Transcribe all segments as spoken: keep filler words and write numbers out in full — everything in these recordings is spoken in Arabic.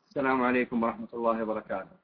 السلام عليكم ورحمة الله وبركاته.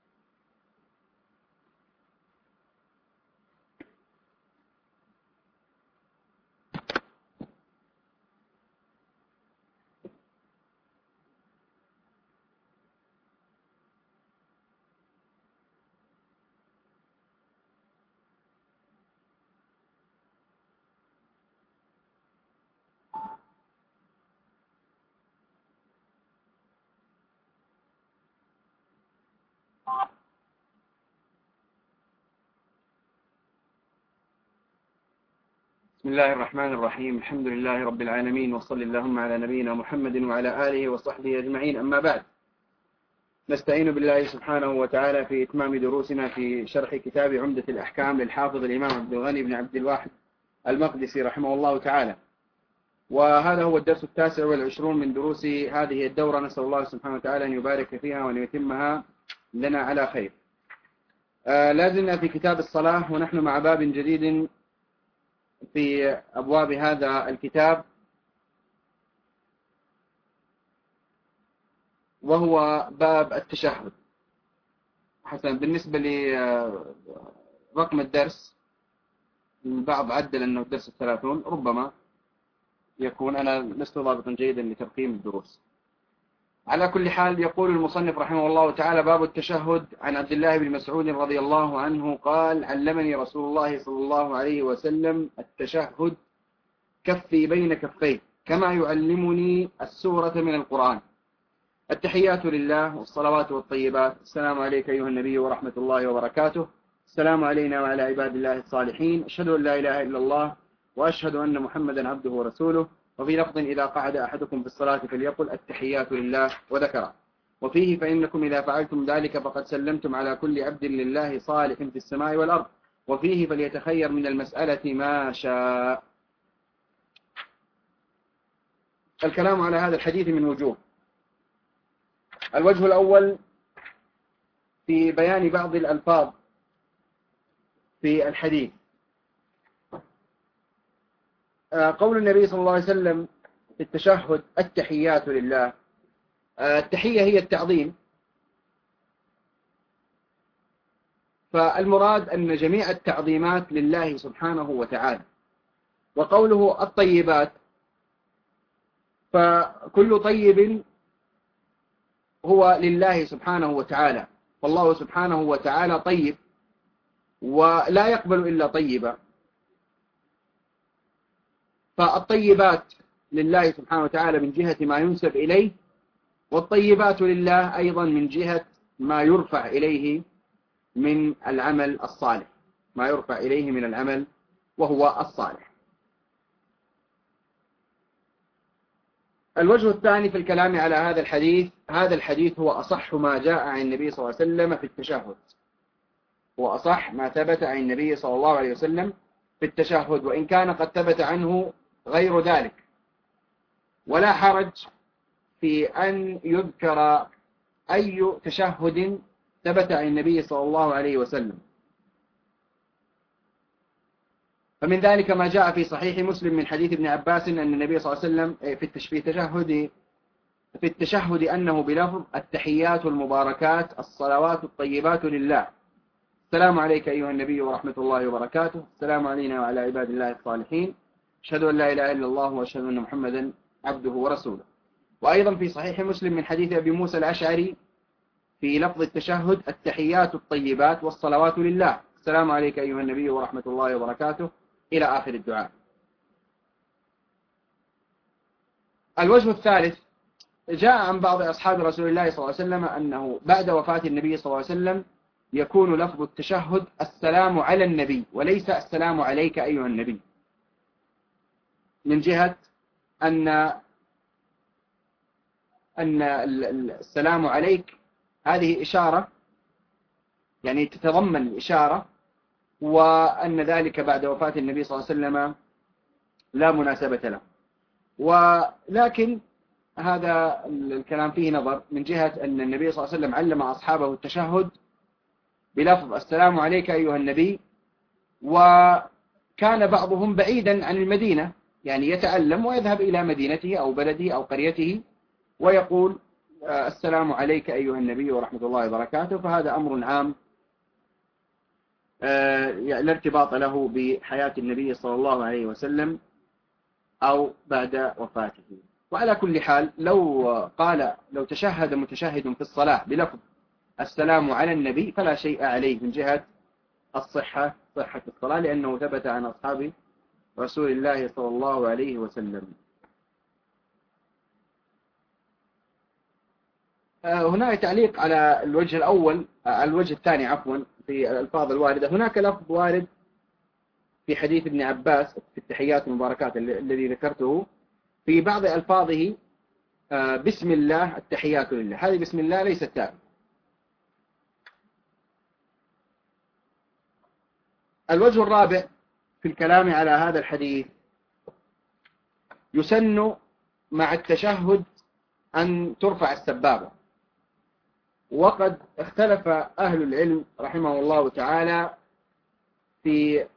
بسم الله الرحمن الرحيم. الحمد لله رب العالمين، وصل اللهم على نبينا محمد وعلى آله وصحبه أجمعين. أما بعد، نستعين بالله سبحانه وتعالى في إتمام دروسنا في شرح كتاب عمدة الأحكام للحافظ الإمام عبد الغني بن عبد الواحد المقدسي رحمه الله تعالى، وهذا هو الدرس التاسع والعشرون من دروس هذه الدورة. نسأل الله سبحانه وتعالى أن يبارك فيها وأن يتمها لنا على خير. آه لازلنا في كتاب الصلاة، ونحن مع باب جديد في أبواب هذا الكتاب، وهو باب التشهد. حسنا، بالنسبة لرقم الدرس البعض عدل أنه الدرس الثلاثون، ربما يكون، أنا لست ضابطا جيدا لترقيم الدروس. على كل حال، يقول المصنف رحمه الله تعالى: باب التشهد. عن عبد الله بن مسعود رضي الله عنه قال: علمني رسول الله صلى الله عليه وسلم التشهد كفي بين كفيه كما يعلمني السورة من القرآن. التحيات لله والصلوات والطيبات. السلام عليك أيها النبي ورحمة الله وبركاته. السلام علينا وعلى عباد الله الصالحين. أشهد أن لا إله إلا الله وأشهد أن محمدا عبده ورسوله. وفي لفظ: إذا قعد أحدكم في الصلاة فليقل التحيات لله وذكره. وفيه: فإنكم إذا فعلتم ذلك فقد سلمتم على كل عبد لله صالح في السماء والأرض. وفيه: فليتخير من المسألة ما شاء. الكلام على هذا الحديث من وجوه. الوجه الأول في بيان بعض الألفاظ في الحديث. قول النبي صلى الله عليه وسلم في التشهد: التحيات لله. التحية هي التعظيم، فالمراد أن جميع التعظيمات لله سبحانه وتعالى. وقوله الطيبات، فكل طيب هو لله سبحانه وتعالى، والله سبحانه وتعالى طيب ولا يقبل إلا طيبا. فالطيبات لله سبحانه وتعالى من جهة ما ينسب إليه، والطيبات لله أيضا من جهة ما يرفع إليه من العمل الصالح، ما يرفع إليه من العمل وهو الصالح. الوجه الثاني في الكلام على هذا الحديث: هذا الحديث هو أصح ما جاء عن النبي صلى الله عليه وسلم في التشهد، هو أصح ما ثبت عن النبي صلى الله عليه وسلم في التشهد، وإن كان قد ثبت عنه غير ذلك. ولا حرج في أن يذكر أي تشهد ثبت عن النبي صلى الله عليه وسلم. فمن ذلك ما جاء في صحيح مسلم من حديث ابن عباس أن النبي صلى الله عليه وسلم في التشهد في التشهد أنه بلفظ: التحيات المباركات الصلوات الطيبات لله. السلام عليك أيها النبي ورحمة الله وبركاته. السلام علينا وعلى عباد الله الصالحين. أشهد أن لا إله إلا الله وأشهد أن محمدا عبده ورسوله. وأيضا في صحيح مسلم من حديث أبي موسى الأشعري في لفظ التشهد: التحيات الطيبات والصلوات لله. السلام عليك أيها النبي ورحمة الله وبركاته، إلى آخر الدعاء. الوجه الثالث: جاء عن بعض أصحاب رسول الله صلى الله عليه وسلم أنه بعد وفاة النبي صلى الله عليه وسلم يكون لفظ التشهد: السلام على النبي، وليس السلام عليك أيها النبي، من جهة أن أن السلام عليك هذه إشارة، يعني تتضمن الإشارة، وأن ذلك بعد وفاة النبي صلى الله عليه وسلم لا مناسبة له. ولكن هذا الكلام فيه نظر، من جهة أن النبي صلى الله عليه وسلم علم أصحابه التشهد بلفظ السلام عليك أيها النبي، وكان بعضهم بعيدا عن المدينة، يعني يتعلم ويذهب إلى مدينته أو بلده أو قريته ويقول السلام عليك أيها النبي ورحمة الله وبركاته، فهذا أمر عام لا ارتباط له بحياة النبي صلى الله عليه وسلم أو بعد وفاته. وعلى كل حال لو قال لو تشهد متشهد في الصلاة بلفظ السلام على النبي فلا شيء عليه من جهة الصحة صحة الصلاة، لأنه ثبت عن أصحاب رسول الله صلى الله عليه وسلم. هناك تعليق على الوجه الأول على الوجه الثاني عفوا في الألفاظ الواردة. هناك لفظ وارد في حديث ابن عباس في التحيات المباركات الذي ذكرته، في بعض ألفاظه بسم الله التحيات لله، هذه بسم الله ليست ثابتة. الوجه الرابع في الكلام على هذا الحديث، يسن مع التشهد أن ترفع السبابة، وقد اختلف أهل العلم رحمه الله تعالى في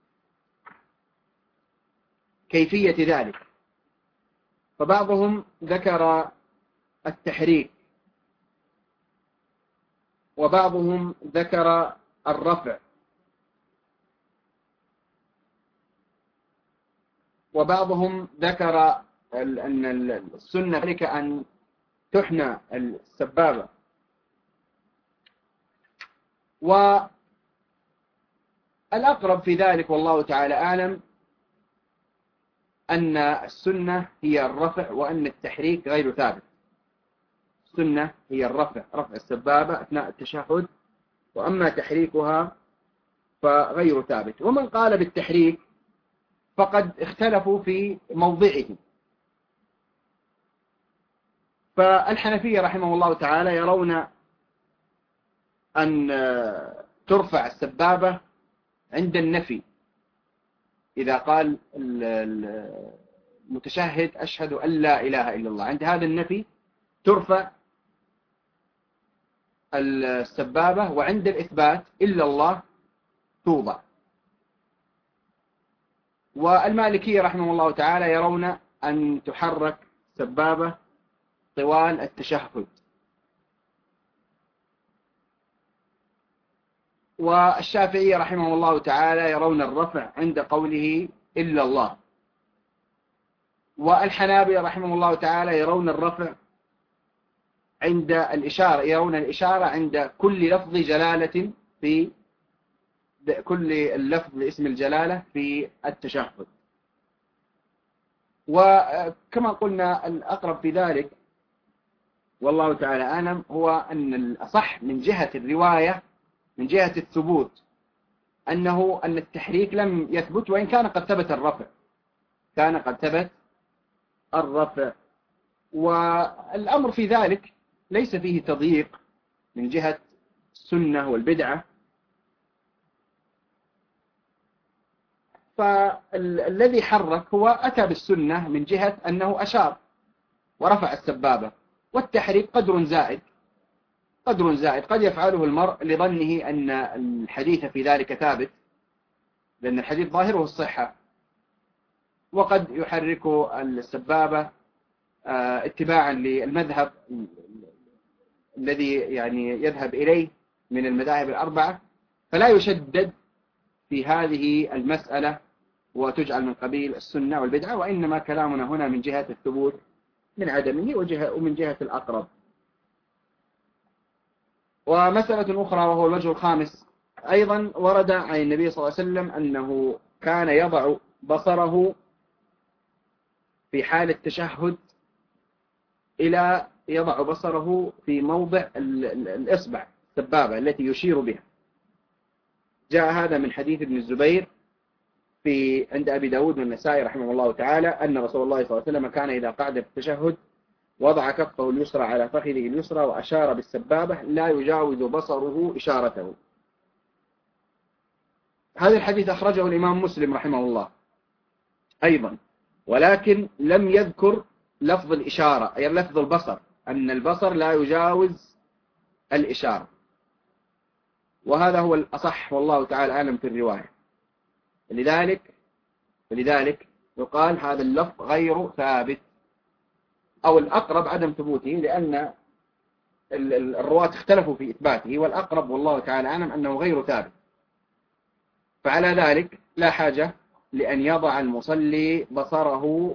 كيفية ذلك، فبعضهم ذكر التحريك، وبعضهم ذكر الرفع، وبعضهم ذكر أن السنة ذلك أن تحنى السبابة. والأقرب في ذلك والله تعالى أعلم أن السنة هي الرفع، وأن التحريك غير ثابت. السنة هي الرفع، رفع السبابة أثناء التشهد، وأما تحريكها فغير ثابت. ومن قال بالتحريك فقد اختلفوا في موضعه، فالحنفية رحمه الله تعالى يرون أن ترفع السبابة عند النفي، إذا قال المتشهد أشهد أن لا إله إلا الله، عند هذا النفي ترفع السبابة، وعند الإثبات إلا الله توضع. والمالكية رحمه الله تعالى يرون أن تحرك سبابة طوال التشهد. والشافعية رحمه الله تعالى يرون الرفع عند قوله إلا الله. والحنابلة رحمه الله تعالى يرون الرفع عند الإشارة، يرون الإشارة عند كل لفظ جلالة، في كل اللفظ لاسم الجلالة في التشهد. وكما قلنا الأقرب في ذلك والله تعالى أعلم هو أن الأصح من جهة الرواية من جهة الثبوت أنه أن التحريك لم يثبت، وإن كان قد ثبت الرفع كان قد ثبت الرفع. والأمر في ذلك ليس فيه تضييق من جهة السنة والبدعة، فالذي حرك هو أتى بالسنة من جهة أنه أشار ورفع السبابة، والتحريك قدر زائد قدر زائد قد يفعله المرء لظنه أن الحديث في ذلك ثابت، لأن الحديث ظاهره الصحة، وقد يحرك السبابة اتباعا للمذهب الذي يعني يذهب إليه من المذاهب الأربعة، فلا يشدد في هذه المسألة وتجعل من قبيل السنة والبدعة، وإنما كلامنا هنا من جهة الثبوت من عدمه وجهة ومن جهة الأقرب. ومسألة أخرى وهو الوجه الخامس، أيضا ورد عن النبي صلى الله عليه وسلم أنه كان يضع بصره في حال التشهد إلى يضع بصره في موضع الإصبع السبابة التي يشير بها. جاء هذا من حديث ابن الزبير في عند أبي داود والنسائي رحمه الله تعالى أن رسول الله صلى الله عليه وسلم كان إذا قعد في التشهد وضع كفه اليسرى على فخذه اليسرى وأشار بالسبابة لا يجاوز بصره إشارته. هذا الحديث أخرجه الإمام مسلم رحمه الله أيضا، ولكن لم يذكر لفظ الإشارة أي لفظ البصر، أن البصر لا يجاوز الإشارة، وهذا هو الأصح والله تعالى أعلم في الرواية. لذلك لذلك يقال هذا اللفظ غير ثابت، أو الأقرب عدم ثبوته، لأن الرواة اختلفوا في إثباته، والأقرب والله تعالى أعلم أنه غير ثابت. فعلى ذلك لا حاجة لأن يضع المصلي بصره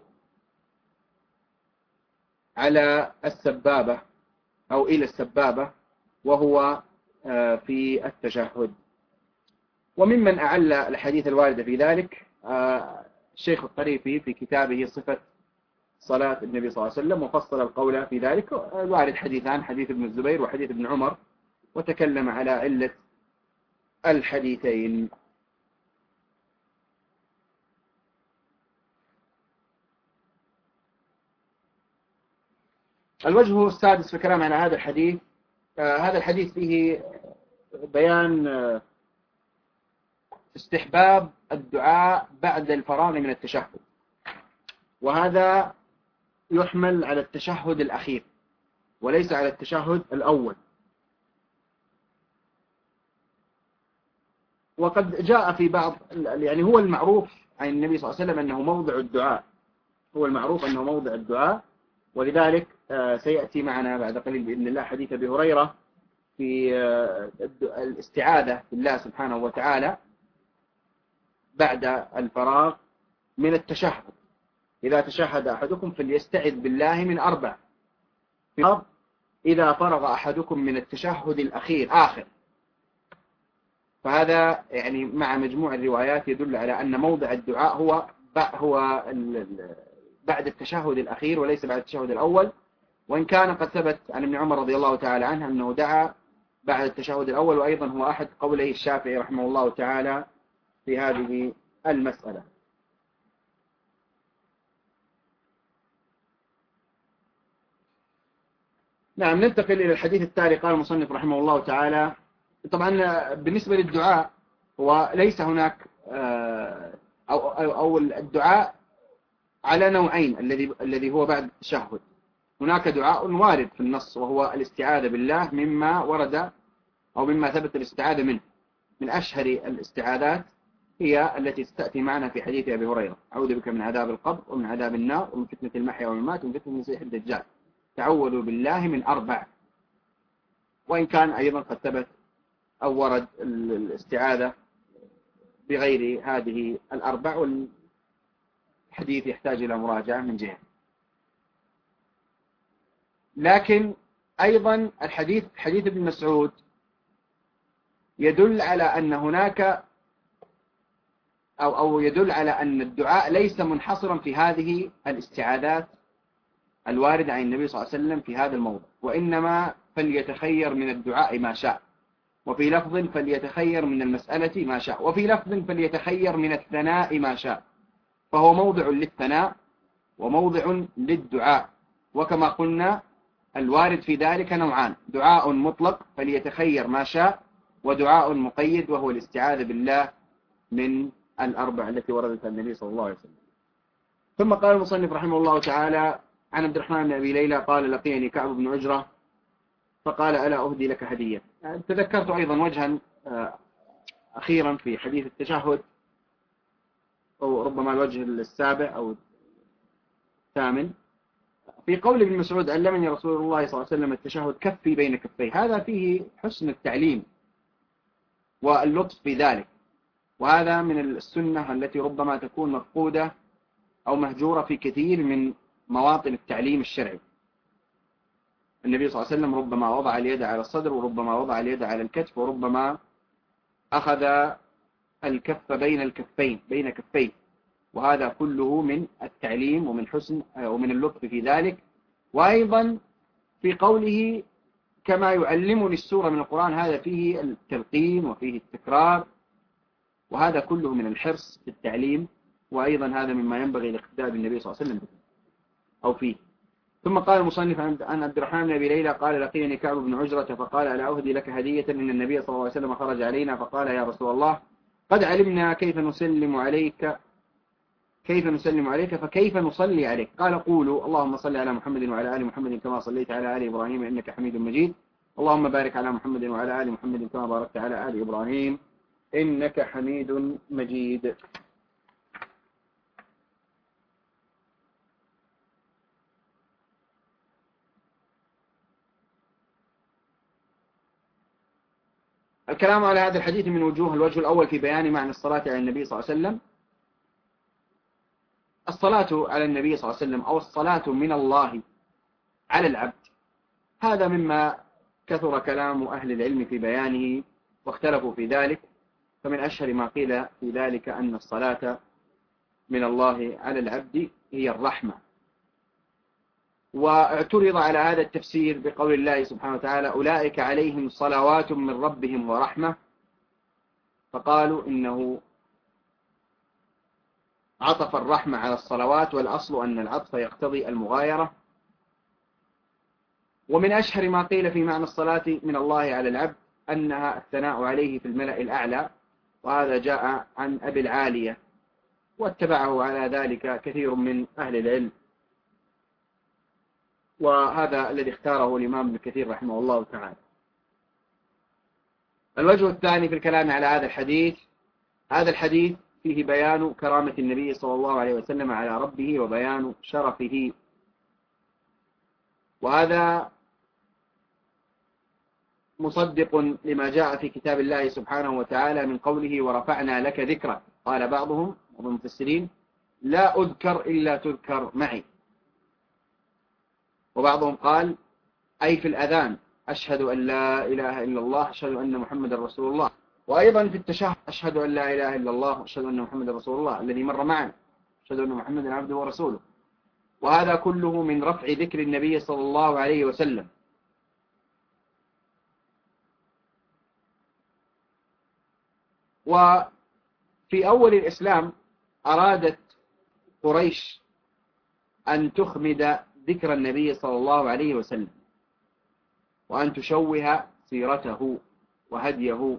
على السبابة أو إلى السبابة وهو في التشهد. وممن أعل الحديث الواردة في ذلك الشيخ الطريفي في كتابه صفة صلاة النبي صلى الله عليه وسلم، وفصل القول في ذلك. الوارد حديثان، حديث ابن الزبير وحديث ابن عمر، وتكلم على علة الحديثين. الوجه السادس في الكلام على هذا الحديث، آه هذا الحديث فيه بيان آه استحباب الدعاء بعد الفراغ من التشهد، وهذا يحمل على التشهد الأخير وليس على التشهد الأول. وقد جاء في بعض، يعني هو المعروف عن النبي صلى الله عليه وسلم أنه موضع الدعاء، هو المعروف أنه موضع الدعاء، ولذلك سيأتي معنا بعد قليل بإذن الله حديث أبي هريرة في الاستعاذة بالله سبحانه وتعالى بعد الفراغ من التشهد. إذا تشهد أحدكم فليستعذ بالله من أربع، إذا فرغ أحدكم من التشهد الأخير آخر. فهذا يعني مع مجموع الروايات يدل على أن موضع الدعاء هو هو بعد التشهد الأخير وليس بعد التشهد الأول، وإن كان قد ثبت عن ابن عمر رضي الله تعالى عنه أنه دعا بعد التشهد الأول، وأيضا هو أحد قولي الشافعي رحمه الله تعالى في هذه المسألة. نعم، ننتقل إلى الحديث التالي. قال المصنف رحمه الله تعالى، طبعا بالنسبة للدعاء وليس هناك أو, أو, أو الدعاء على نوعين، الذي الذي هو بعد التشهد. هناك دعاء وارد في النص وهو الاستعاذة بالله مما ورد أو مما ثبت الاستعاذة منه. من أشهر الاستعاذات هي التي تأتي معنا في حديث أبي هريرة: أعوذ بك من عذاب القبر ومن عذاب النار ومن فتنة المحيا والممات ومن فتنة المسيح الدجال، تعوذوا بالله من أربع. وإن كان أيضا قد ثبت أو ورد الاستعاذة بغير هذه الأربع، والحديث يحتاج إلى مراجعة من جهة. لكن أيضا الحديث حديث ابن مسعود يدل على أن هناك أو, أو يدل على أن الدعاء ليس منحصرا في هذه الاستعاذات الواردة عن النبي صلى الله عليه وسلم في هذا الموضع، وإنما فليتخير من الدعاء ما شاء، وفي لفظ فليتخير من المسألة ما شاء، وفي لفظ فليتخير من الثناء ما شاء. فهو موضع للثناء وموضع للدعاء. وكما قلنا الوارد في ذلك نوعان: دعاء مطلق فليتخير ما شاء، ودعاء مقيد وهو الاستعاذة بالله من الأربع التي وردت عن النبي صلى الله عليه وسلم. ثم قال المصنف رحمه الله تعالى عن عبد الرحمن بن أبي ليلى قال: لقيني كعب بن عجرة فقال: ألا أهدي لك هدية. تذكرت أيضا وجها أخيرا في حديث التشهد، أو ربما الوجه السابع أو الثامن، في قول ابن مسعود: علمني رسول الله صلى الله عليه وسلم التشهد كفي بين كفي. هذا فيه حسن التعليم واللطف في ذلك، وهذا من السنة التي ربما تكون مفقودة أو مهجورة في كثير من مواطن التعليم الشرعي. النبي صلى الله عليه وسلم ربما وضع اليد على الصدر، وربما وضع اليد على الكتف، وربما أخذ الكف بين الكفين بين كفين، وهذا كله من التعليم ومن حسن ومن اللطف في ذلك. وأيضا في قوله كما يعلمني السورة من القرآن، هذا فيه التلقين وفيه التكرار، وهذا كله من الحرص في التعليم، وأيضا هذا مما ينبغي الاقتداء بالنبي صلى الله عليه وسلم أو فيه. ثم قال المصنف عن عبد الرحمن بن أبي ليلى قال: لقيني كعب بن عجرة فقال: ألا أهدي لك هدية؟ إن النبي صلى الله عليه وسلم خرج علينا فقال: يا رسول الله، قد علمنا كيف نسلم عليك كيف نسلم عليك فكيف نصلي عليك؟ قال: قولوا اللهم صل على محمد وعلى آل محمد كما صليت على آل إبراهيم إنك حميد مجيد، اللهم بارك على محمد وعلى آل محمد كما باركت على آل إبراهيم إنك حميد مجيد. الكلام على هذا الحديث من وجوه. الوجه الأول في بيان معنى الصلاة على النبي صلى الله عليه وسلم. الصلاة على النبي صلى الله عليه وسلم أو الصلاة من الله على العبد، هذا مما كثر كلام أهل العلم في بيانه واختلفوا في ذلك. فمن أشهر ما قيل في ذلك أن الصلاة من الله على العبد هي الرحمة، واعترض على هذا التفسير بقول الله سبحانه وتعالى أولئك عليهم صلوات من ربهم ورحمة، فقالوا إنه عطف الرحمة على الصلوات، والأصل أن العطف يقتضي المغايرة. ومن أشهر ما قيل في معنى الصلاة من الله على العبد أنها الثناء عليه في الملأ الأعلى، وهذا جاء عن أبي العالية، واتبعه على ذلك كثير من أهل العلم، وهذا الذي اختاره الإمام ابن كثير رحمه الله تعالى. الوجه الثاني في الكلام على هذا الحديث، هذا الحديث فيه بيان كرامة النبي صلى الله عليه وسلم على ربه وبيان شرفه، وهذا مصدق لما جاء في كتاب الله سبحانه وتعالى من قوله ورفعنا لك ذكرك. قال بعضهم ومفسرين لا أذكر إلا تذكر معي، وبعضهم قال أي في الأذان أشهد أن لا إله إلا الله أشهد أن محمد رسول الله، وأيضا في التشهد أشهد أن لا إله إلا الله أشهد أن محمد رسول الله الذي مر معنا أشهد أن محمد عبده ورسوله. وهذا كله من رفع ذكر النبي صلى الله عليه وسلم. وفي أول الإسلام أرادت قريش أن تخمد ذكر النبي صلى الله عليه وسلم، وأن تشوه سيرته وهديه،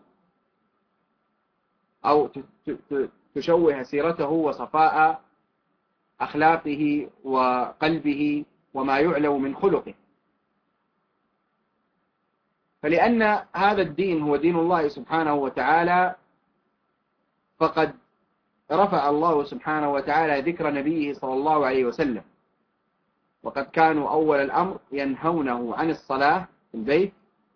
أو تشوه سيرته وصفاء أخلاقه وقلبه وما يعلو من خلقه. فلأن هذا الدين هو دين الله سبحانه وتعالى، فقد رفع الله سبحانه وتعالى ذكر نبيه صلى الله عليه وسلم، وقد كانوا أول الأمر ينهونه عن الصلاة في البيت،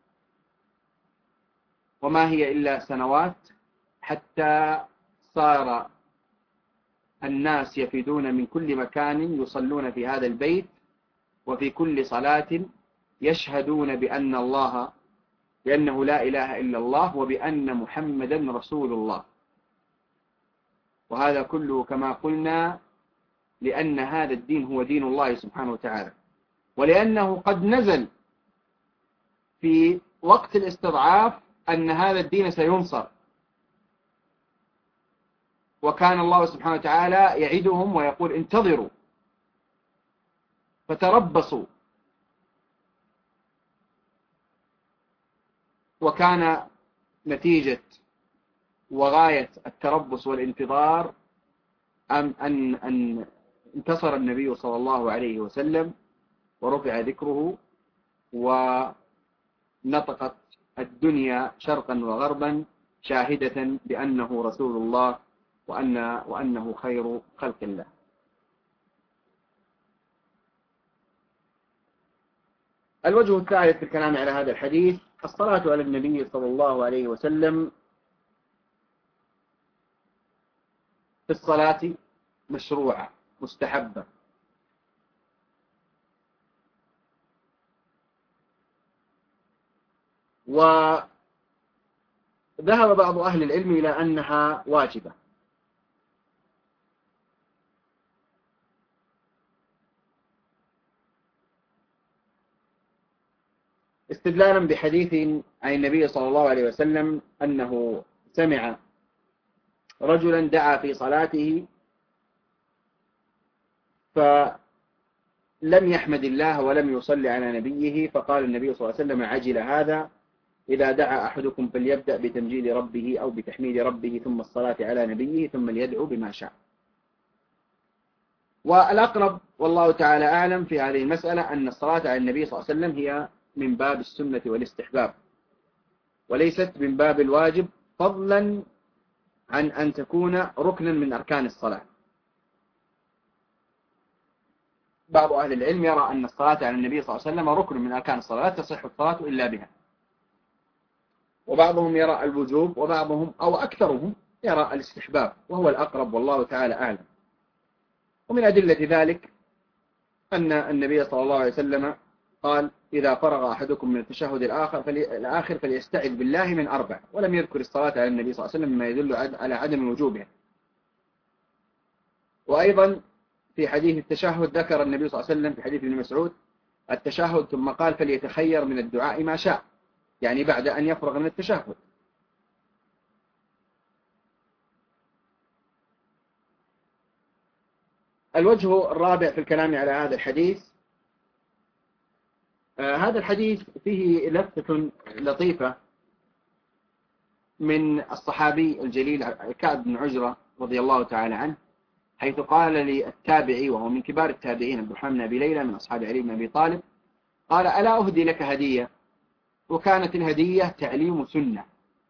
وما هي إلا سنوات حتى صار الناس يفيدون من كل مكان يصلون في هذا البيت، وفي كل صلاة يشهدون بأن الله بأنه لا إله إلا الله وبأن محمدا رسول الله. وهذا كله كما قلنا لأن هذا الدين هو دين الله سبحانه وتعالى، ولأنه قد نزل في وقت الاستضعاف أن هذا الدين سينصر، وكان الله سبحانه وتعالى يعدهم ويقول انتظروا فتربصوا، وكان نتيجة وغاية التربص والانتظار أن, أن, أن انتصر النبي صلى الله عليه وسلم ورفع ذكره، ونطقت الدنيا شرقا وغربا شاهدة بأنه رسول الله وأن وأنه خير خلق الله. الوجه الثالث في الكلام على هذا الحديث الصلاة على النبي صلى الله عليه وسلم في الصلاة مشروعة مستحبة، وذهب بعض أهل العلم إلى أنها واجبة، استدلالا بحديث عن النبي صلى الله عليه وسلم أنه سمع رجلا دعا في صلاته فلم يحمد الله ولم يصلي على نبيه، فقال النبي صلى الله عليه وسلم عجل هذا، إذا دعا أحدكم فليبدأ بتمجيد ربه أو بتحميد ربه ثم الصلاة على نبيه ثم ليدعو بما شاء. والأقرب والله تعالى أعلم في هذه المسألة أن الصلاة على النبي صلى الله عليه وسلم هي من باب السنة والاستحباب، وليست من باب الواجب، فضلا عن أن تكون ركنا من أركان الصلاة. بعض أهل العلم يرى أن الصلاة على النبي صلى الله عليه وسلم ركن من أركان الصلاة، لا تصح الصلاة إلا بها. وبعضهم يرى الوجوب، وبعضهم أو أكثرهم يرى الاستحباب، وهو الأقرب والله تعالى أعلم. ومن أدلة ذلك أن النبي صلى الله عليه وسلم قال: إذا فرغ أحدكم من التشهد الآخر فلي... الآخر فليستعذ بالله من أربع، ولم يذكر الصلاة على النبي صلى الله عليه وسلم مما يدل على عدم وجوبها. وأيضا في حديث التشهد ذكر النبي صلى الله عليه وسلم في حديث ابن مسعود التشهد، ثم قال: فليتخير من الدعاء ما شاء، يعني بعد أن يفرغ من التشهد. الوجه الرابع في الكلام على هذا الحديث، آه هذا الحديث فيه لفتة لطيفة من الصحابي الجليل كعب بن عجرة رضي الله تعالى عنه، حيث قال للتابعي وهو من كبار التابعين عبد الرحمن بن أبي ليلى من أصحاب علي بن أبي طالب، قال: ألا أهدي لك هدية؟ وكانت الهدية تعليم سنة،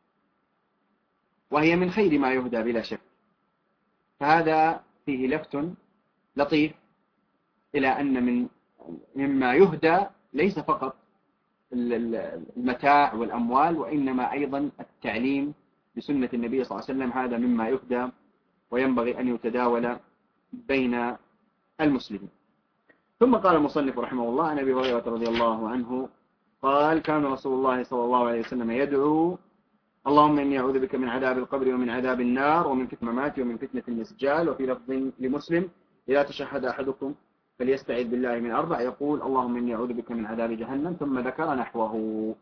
وهي من خير ما يهدى بلا شك. فهذا فيه لفت لطيف إلى أن من مما يهدى ليس فقط المتاع والأموال، وإنما أيضا التعليم بسنة النبي صلى الله عليه وسلم، هذا مما يهدى وينبغي أن يتداول بين المسلمين. ثم قال المصنف رحمه الله عن أبي هريرة رضي الله عنه قال: كان رسول الله صلى الله عليه وسلم يدعو: اللهم إني أعوذ بك من عذاب القبر ومن عذاب النار ومن فتنة الممات ومن فتنة المسجال. وفي لفظ لمسلم: إذا تشهد أحدكم فليستعذ بالله من أربع، يقول: اللهم إني أعوذ بك من عذاب جهنم، ثم ذكر نحوه.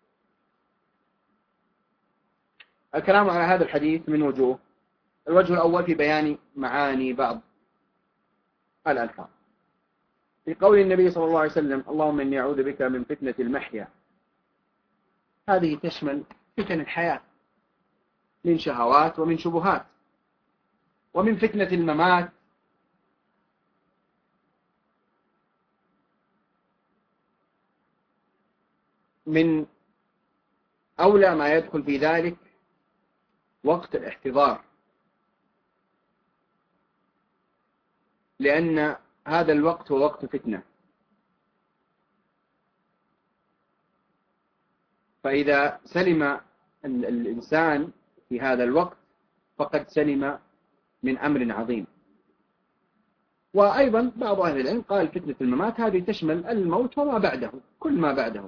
الكلام على هذا الحديث من وجوه. الوجه الأول في بيان معاني بعض الألفاظ. في قول النبي صلى الله عليه وسلم: اللهم إني أعوذ بك من فتنة المحيا، هذه تشمل فتن الحياة من شهوات ومن شبهات، ومن فتنة الممات من أولى ما يدخل في ذلك وقت الاحتضار، لأن هذا الوقت هو وقت فتنة. فإذا سلم الإنسان في هذا الوقت فقد سلم من أمر عظيم. وأيضا بعض أهل العلم قال فتنة الممات هذه تشمل الموت وما بعده، كل ما بعده.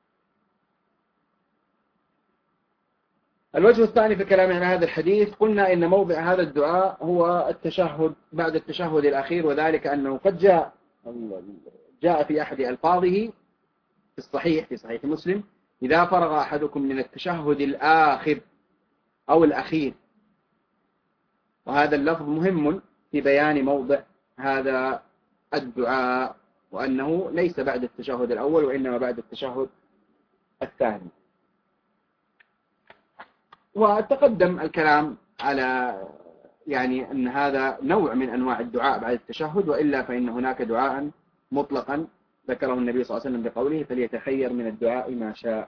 الوجه الثاني في الكلام عن هذا الحديث، قلنا إن موضع هذا الدعاء هو التشهد بعد التشهد الأخير، وذلك أنه قد جاء جاء في أحد ألفاظه في الصحيح في صحيح مسلم: إذا فرغ أحدكم من التشهد الآخر أو الأخير. وهذا اللفظ مهم في بيان موضع هذا الدعاء، وأنه ليس بعد التشهد الأول وإنما بعد التشهد الثاني. وتقدم الكلام على يعني أن هذا نوع من أنواع الدعاء بعد التشهد، وإلا فإن هناك دعاء مطلقا ذكره النبي صلى الله عليه وسلم بقوله: فليتخير من الدعاء ما شاء.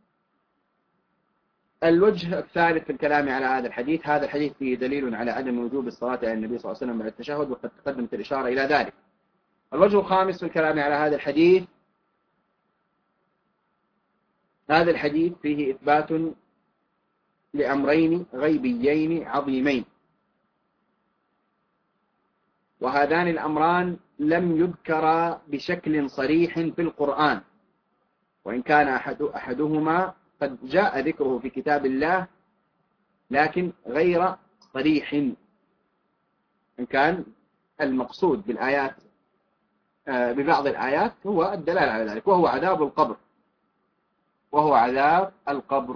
الوجه الثالث في الكلام على هذا الحديث، هذا الحديث فيه دليل على عدم وجوب الصلاة على النبي صلى الله عليه وسلم بعد التشهد، وقد تقدمت الإشارة إلى ذلك. الوجه الخامس في الكلام على هذا الحديث، هذا الحديث فيه إثبات لأمرين غيبيين عظيمين، وهذان الأمران لم يذكرا بشكل صريح في القرآن، وإن كان أحد أحدهما قد جاء ذكره في كتاب الله لكن غير صريح، إن كان المقصود بالآيات ببعض الآيات هو الدلالة على ذلك، وهو عذاب القبر وهو عذاب القبر.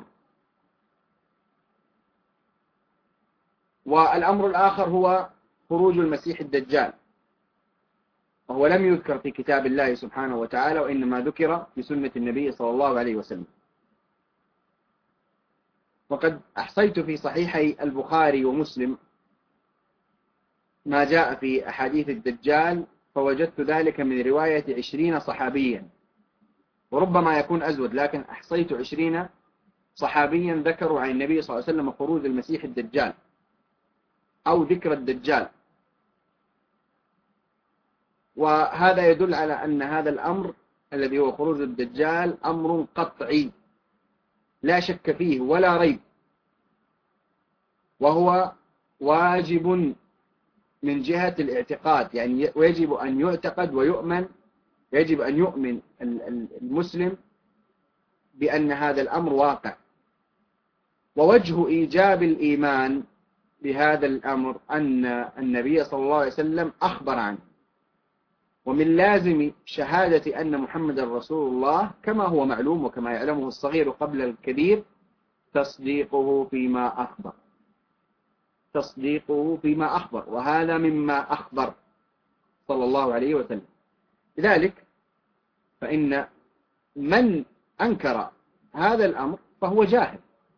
والأمر الآخر هو خروج المسيح الدجال، وهو لم يذكر في كتاب الله سبحانه وتعالى، وإنما ذكر في سنة النبي صلى الله عليه وسلم. وقد أحصيت في صحيحي البخاري ومسلم ما جاء في أحاديث الدجال، فوجدت ذلك من رواية عشرين صحابيا، وربما يكون أزود، لكن أحصيت عشرين صحابيا ذكروا عن النبي صلى الله عليه وسلم خروج المسيح الدجال أو ذكر الدجال. وهذا يدل على أن هذا الأمر الذي هو خروج الدجال أمر قطعي، لا شك فيه ولا ريب، وهو واجب من جهة الاعتقاد، يعني ويجب أن يعتقد ويؤمن، يجب أن يؤمن المسلم بأن هذا الأمر واقع. ووجه إيجاب الإيمان بهذا الأمر أن النبي صلى الله عليه وسلم أخبر عنه. ومن لازم شهادة أن محمد رسول الله كما هو معلوم وكما يعلمه الصغير قبل الكبير تصديقه فيما أخبر، تصديقه فيما أخبر، وهذا مما أخبر صلى الله عليه وسلم. لذلك فإن من أنكر هذا الأمر فهو جاهل.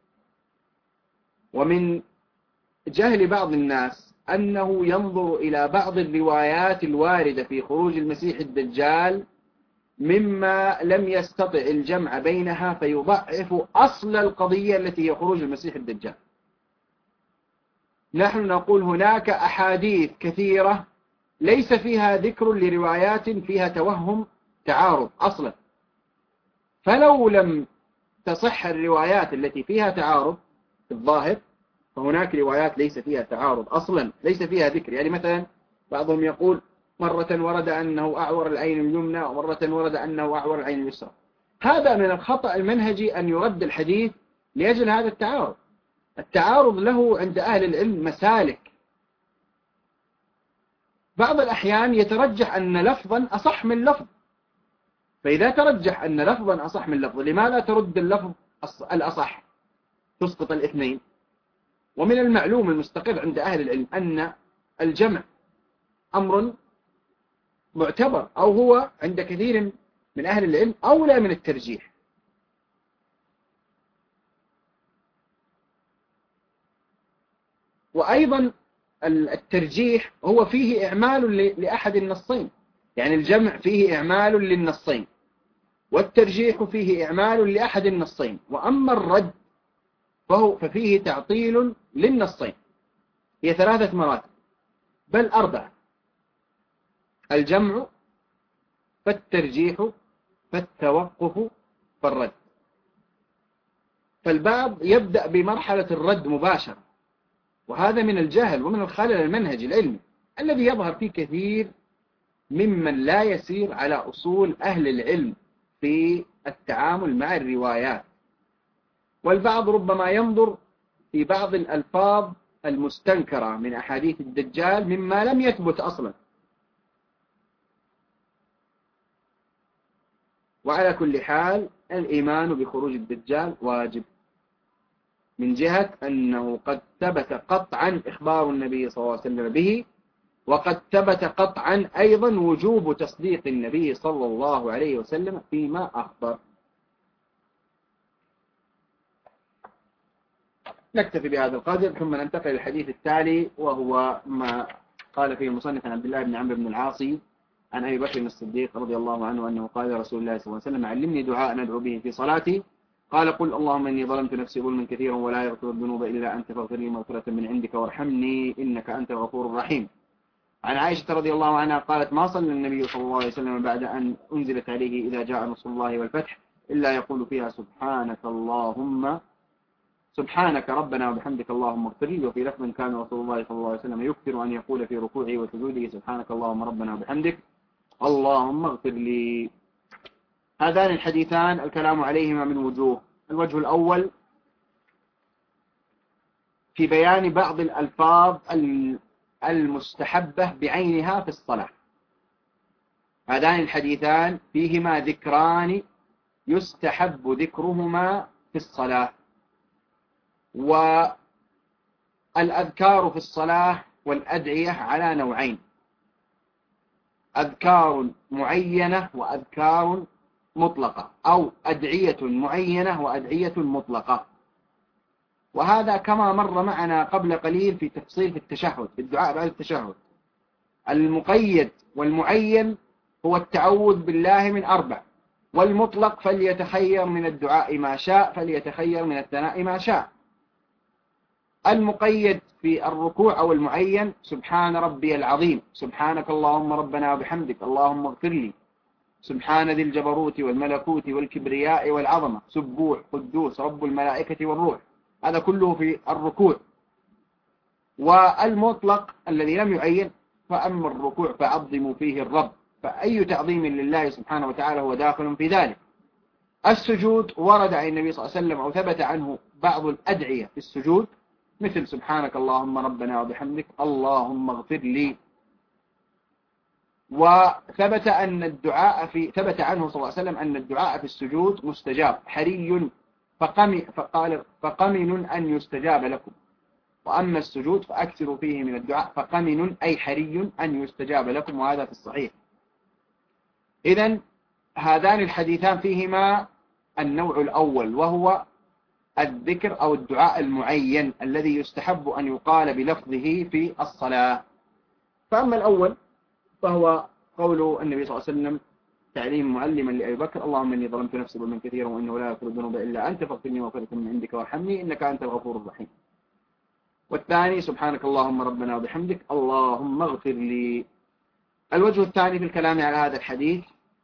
ومن جهل بعض الناس أنه ينظر إلى بعض الروايات الواردة في خروج المسيح الدجال مما لم يستطع الجمع بينها فيضعف أصل القضية التي هي خروج المسيح الدجال. نحن نقول هناك أحاديث كثيرة ليس فيها ذكر لروايات فيها توهم تعارض أصلا، فلو لم تصح الروايات التي فيها تعارض في الظاهر فهناك روايات ليس فيها تعارض أصلا، ليس فيها ذكر. يعني مثلا بعضهم يقول مرة ورد أنه أعور العين اليمنى ومرة ورد أنه أعور العين اليسرى. هذا من الخطأ المنهجي أن يرد الحديث لأجل هذا التعارض. التعارض له عند أهل العلم مسالك. بعض الأحيان يترجح أن لفظا أصح من لفظ، فإذا ترجح أن لفظا أصح من لفظ لماذا ترد اللفظ الأصح؟ تسقط الاثنين. ومن المعلوم المستقر عند أهل العلم أن الجمع أمر معتبر، أو هو عند كثير من أهل العلم أولى من الترجيح. وأيضا الترجيح هو فيه إعمال لأحد النصين، يعني الجمع فيه إعمال للنصين والترجيح فيه إعمال لأحد النصين. وأما الرد فهو ففيه تعطيل للنصين. هي ثلاثة مراتب بل أربعة: الجمع فالترجيح فالتوقف فالرد. فالبعض يبدأ بمرحلة الرد مباشرة، وهذا من الجهل ومن الخلل المنهجي العلمي الذي يظهر فيه كثير ممن لا يسير على أصول أهل العلم في التعامل مع الروايات. والبعض ربما ينظر في بعض الألفاظ المستنكرة من أحاديث الدجال مما لم يثبت أصلا. وعلى كل حال الإيمان بخروج الدجال واجب من جهة أنه قد ثبت قطعا إخبار النبي صلى الله عليه وسلم به، وقد ثبت قطعا أيضا وجوب تصديق النبي صلى الله عليه وسلم فيما أخبر. نكتفي بهذا القدر ثم ننتقل للحديث التالي، وهو ما قال فيه المصنف عن عبد الله بن عمرو بن العاصي عن أبي بكر الصديق رضي الله عنه أنه قال رسول الله صلى الله عليه وسلم: علمني دعاء ندعو به في صلاتي. قال: قل اللهم إني ظلمت نفسي ظلما كثيرا ولا يغفر الذنوب إلا أنت فاغفر لي مغفرة من عندك وارحمني إنك أنت الغفور الرحيم. عن عائشة رضي الله عنها قالت: ما صلى النبي صلى الله عليه وسلم بعد أن أنزلت عليه إذا جاء نصر الله والفتح إلا يقول فيها سبحانك اللهم سبحانك ربنا وبحمدك اللهم اغفر لي. وفي لفظ كان رسول الله صلى الله عليه وسلم يكثر أن يقول في ركوعه وسجوده سبحانك اللهم ربنا وبحمدك اللهم اغفر لي. هذان الحديثان الكلام عليهما من وجوه. الوجه الأول في بيان بعض الألفاظ المستحبة بعينها في الصلاة. هذان الحديثان فيهما ذكران يستحب ذكرهما في الصلاة. والأذكار في الصلاة والأدعية على نوعين: أذكار معينة وأذكار مطلقة، أو أدعية معينة وأدعية مطلقة. وهذا كما مر معنا قبل قليل في تفصيل في التشهد، في الدعاء بعد التشهد. المقيد والمعين هو التعوذ بالله من أربع، والمطلق فليتخير من الدعاء ما شاء، فليتخير من الثناء ما شاء. المقيد في الركوع أو المعين: سبحان ربي العظيم، سبحانك اللهم ربنا وبحمدك اللهم اغفر لي، سبحان ذي الجبروت والملكوت والكبرياء والعظمة، سبوح قدوس رب الملائكة والروح، هذا كله في الركوع. والمطلق الذي لم يعين، فأما الركوع فعظموا فيه الرب، فأي تعظيم لله سبحانه وتعالى هو داخل في ذلك. السجود ورد عن النبي صلى الله عليه وسلم أو ثبت عنه بعض الأدعية في السجود، مثل سبحانك اللهم ربنا وبحمدك اللهم اغفر لي. وثبت أن الدعاء في ثبت عنه صلى الله عليه وسلم أن الدعاء في السجود مستجاب، حري فقم فقال فقمن أن يستجاب لكم، وأما السجود فأكثروا فيه من الدعاء، فقمن أي حري أن يستجاب لكم، وهذا في الصحيح. إذن هذان الحديثان فيهما النوع الأول، وهو الذكر أو الدعاء المعين الذي يستحب أن يقال بلفظه في الصلاة. فأما الأول فهو قول النبي صلى الله عليه وسلم تعليم معلما لأبي بكر: اللهم إني ظلمت نفسي ظلما كثيرا وإنه لا يغفر الذنوب إلا أنت فاغفر لي مغفرة من عندك وارحمني إنك أنت الغفور الرحيم. والثاني سبحانك اللهم ربنا وبحمدك اللهم اغفر لي. الوجه الثاني في الكلام على هذا الحديث،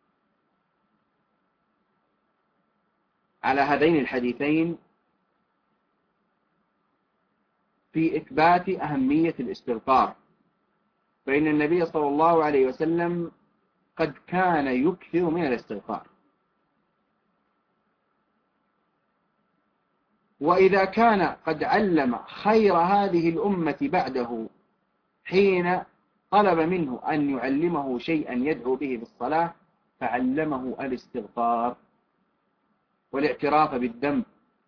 على هذين الحديثين، في إثبات أهمية الاستغفار، فإن النبي صلى الله عليه وسلم قد كان يكثر من الاستغفار، وإذا كان قد علم خير هذه الأمة بعده حين طلب منه أن يعلمه شيئا يدعو به بالصلاة، فعلمه الاستغفار والاعتراف بالذنب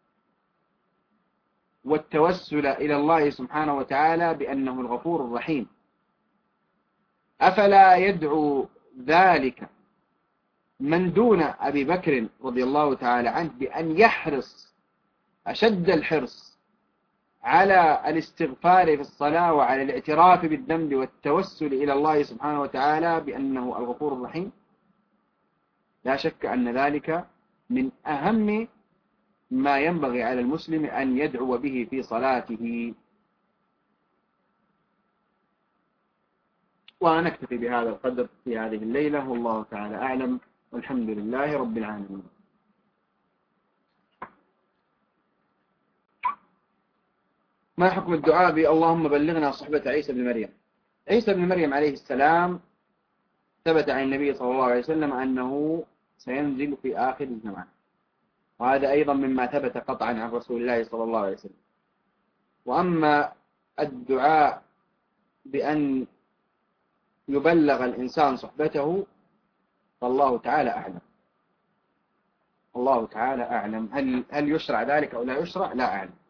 والتوسل إلى الله سبحانه وتعالى بأنه الغفور الرحيم. أفلا يدعو ذلك من دون أبي بكر رضي الله تعالى عنه بأن يحرص أشد الحرص على الاستغفار في الصلاة وعلى الاعتراف بالذنب والتوسل إلى الله سبحانه وتعالى بأنه الغفور الرحيم؟ لا شك أن ذلك من أهم ما ينبغي على المسلم أن يدعو به في صلاته. ونكتفي بهذا القدر في هذه الليلة، والله تعالى أعلم، والحمد لله رب العالمين. ما حكم الدعاء باللهم بلغنا صحبة عيسى بن مريم؟ عيسى بن مريم عليه السلام ثبت عن النبي صلى الله عليه وسلم أنه سينزل في آخر الزمان، وهذا أيضا مما ثبت قطعا عن رسول الله صلى الله عليه وسلم. وأما الدعاء بأن يبلغ الإنسان صحبته فالله تعالى أعلم، الله تعالى أعلم. هل هل يشرع ذلك أو لا يشرع؟ لا أعلم.